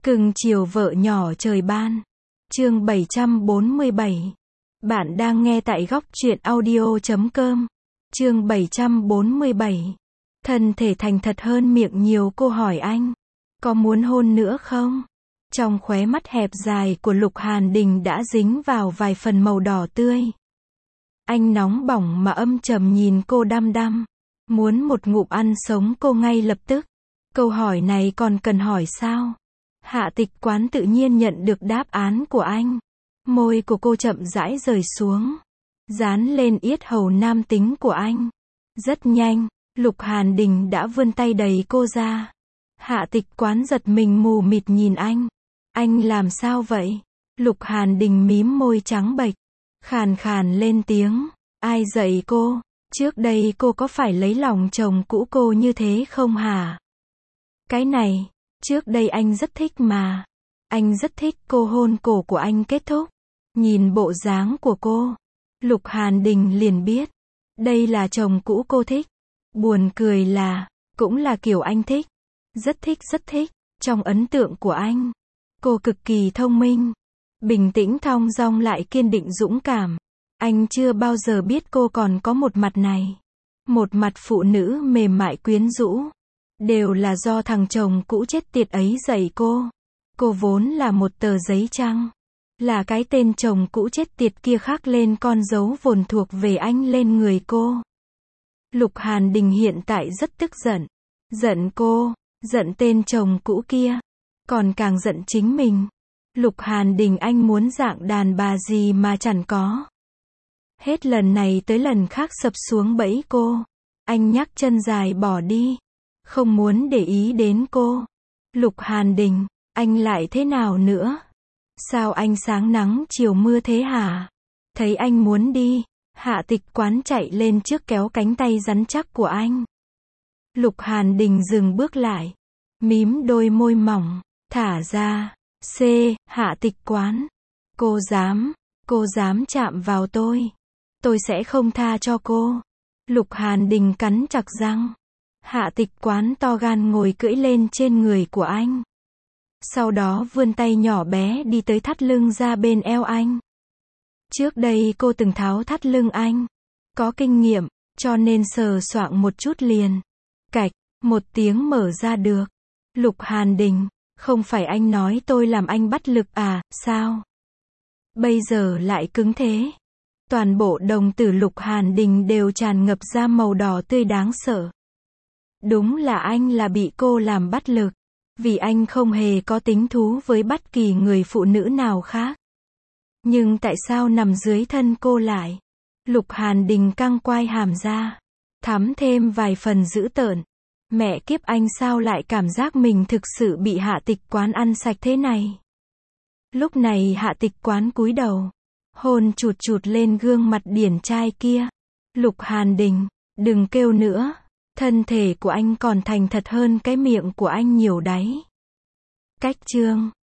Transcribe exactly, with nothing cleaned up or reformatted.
Cưng chiều vợ nhỏ trời ban. Chương bảy trăm bốn mươi bảy. Bạn đang nghe tại góc truyện audio chấm com. Chương bảy trăm bốn mươi bảy. Thân thể thành thật hơn miệng nhiều, cô hỏi anh. Có muốn hôn nữa không? Trong khóe mắt hẹp dài của Lục Hàn Đình đã dính vào vài phần màu đỏ tươi. Anh nóng bỏng mà âm trầm nhìn cô đăm đăm. Muốn một ngụm ăn sống cô ngay lập tức. Câu hỏi này còn cần hỏi sao? Hạ Tịch Quán tự nhiên nhận được đáp án của anh. Môi của cô chậm rãi rời xuống, dán lên yết hầu nam tính của anh. Rất nhanh, Lục Hàn Đình đã vươn tay đẩy cô ra. Hạ Tịch Quán giật mình mù mịt nhìn anh. Anh làm sao vậy? Lục Hàn Đình mím môi trắng bệch, khàn khàn lên tiếng. Ai dạy cô? Trước đây cô có phải lấy lòng chồng cũ cô như thế không hả? Cái này, trước đây anh rất thích mà. Anh rất thích cô hôn cổ của anh kết thúc. Nhìn bộ dáng của cô, Lục Hàn Đình liền biết, đây là chồng cũ cô thích. Buồn cười là, cũng là kiểu anh thích. Rất thích rất thích. Trong ấn tượng của anh, cô cực kỳ thông minh, bình tĩnh thong dong lại kiên định dũng cảm. Anh chưa bao giờ biết cô còn có một mặt này. Một mặt phụ nữ mềm mại quyến rũ. Đều là do thằng chồng cũ chết tiệt ấy dạy cô. Cô vốn là một tờ giấy trắng. Là cái tên chồng cũ chết tiệt kia khắc lên con dấu vồn thuộc về anh lên người cô. Lục Hàn Đình hiện tại rất tức giận. Giận cô, giận tên chồng cũ kia, còn càng giận chính mình. Lục Hàn Đình anh muốn dạng đàn bà gì mà chẳng có. Hết lần này tới lần khác sập xuống bẫy cô. Anh nhắc chân dài bỏ đi. Không muốn để ý đến cô. Lục Hàn Đình, anh lại thế nào nữa? Sao anh sáng nắng chiều mưa thế hả? Thấy anh muốn đi, Hạ Tịch Quán chạy lên trước kéo cánh tay rắn chắc của anh. Lục Hàn Đình dừng bước lại, mím đôi môi mỏng, thả ra. C, Hạ Tịch Quán. Cô dám, cô dám chạm vào tôi. Tôi sẽ không tha cho cô. Lục Hàn Đình cắn chặt răng. Hạ Tịch Quán to gan ngồi cưỡi lên trên người của anh. Sau đó vươn tay nhỏ bé đi tới thắt lưng ra bên eo anh. Trước đây cô từng tháo thắt lưng anh. Có kinh nghiệm, cho nên sờ soạng một chút liền. Cạch, một tiếng mở ra được. Lục Hàn Đình, không phải anh nói tôi làm anh bắt lực à, sao? Bây giờ lại cứng thế. Toàn bộ đồng tử Lục Hàn Đình đều tràn ngập ra màu đỏ tươi đáng sợ. Đúng là anh là bị cô làm bắt lực. Vì anh không hề có tính thú với bất kỳ người phụ nữ nào khác. Nhưng tại sao nằm dưới thân cô lại? Lục Hàn Đình căng quai hàm ra, thắm thêm vài phần dữ tợn. Mẹ kiếp, anh sao lại cảm giác mình thực sự bị Hạ Tịch Quán ăn sạch thế này? Lúc này Hạ Tịch Quán cúi đầu, hôn chụt chụt lên gương mặt điển trai kia. Lục Hàn Đình, đừng kêu nữa. Thân thể của anh còn thành thật hơn cái miệng của anh nhiều đấy. Cách chương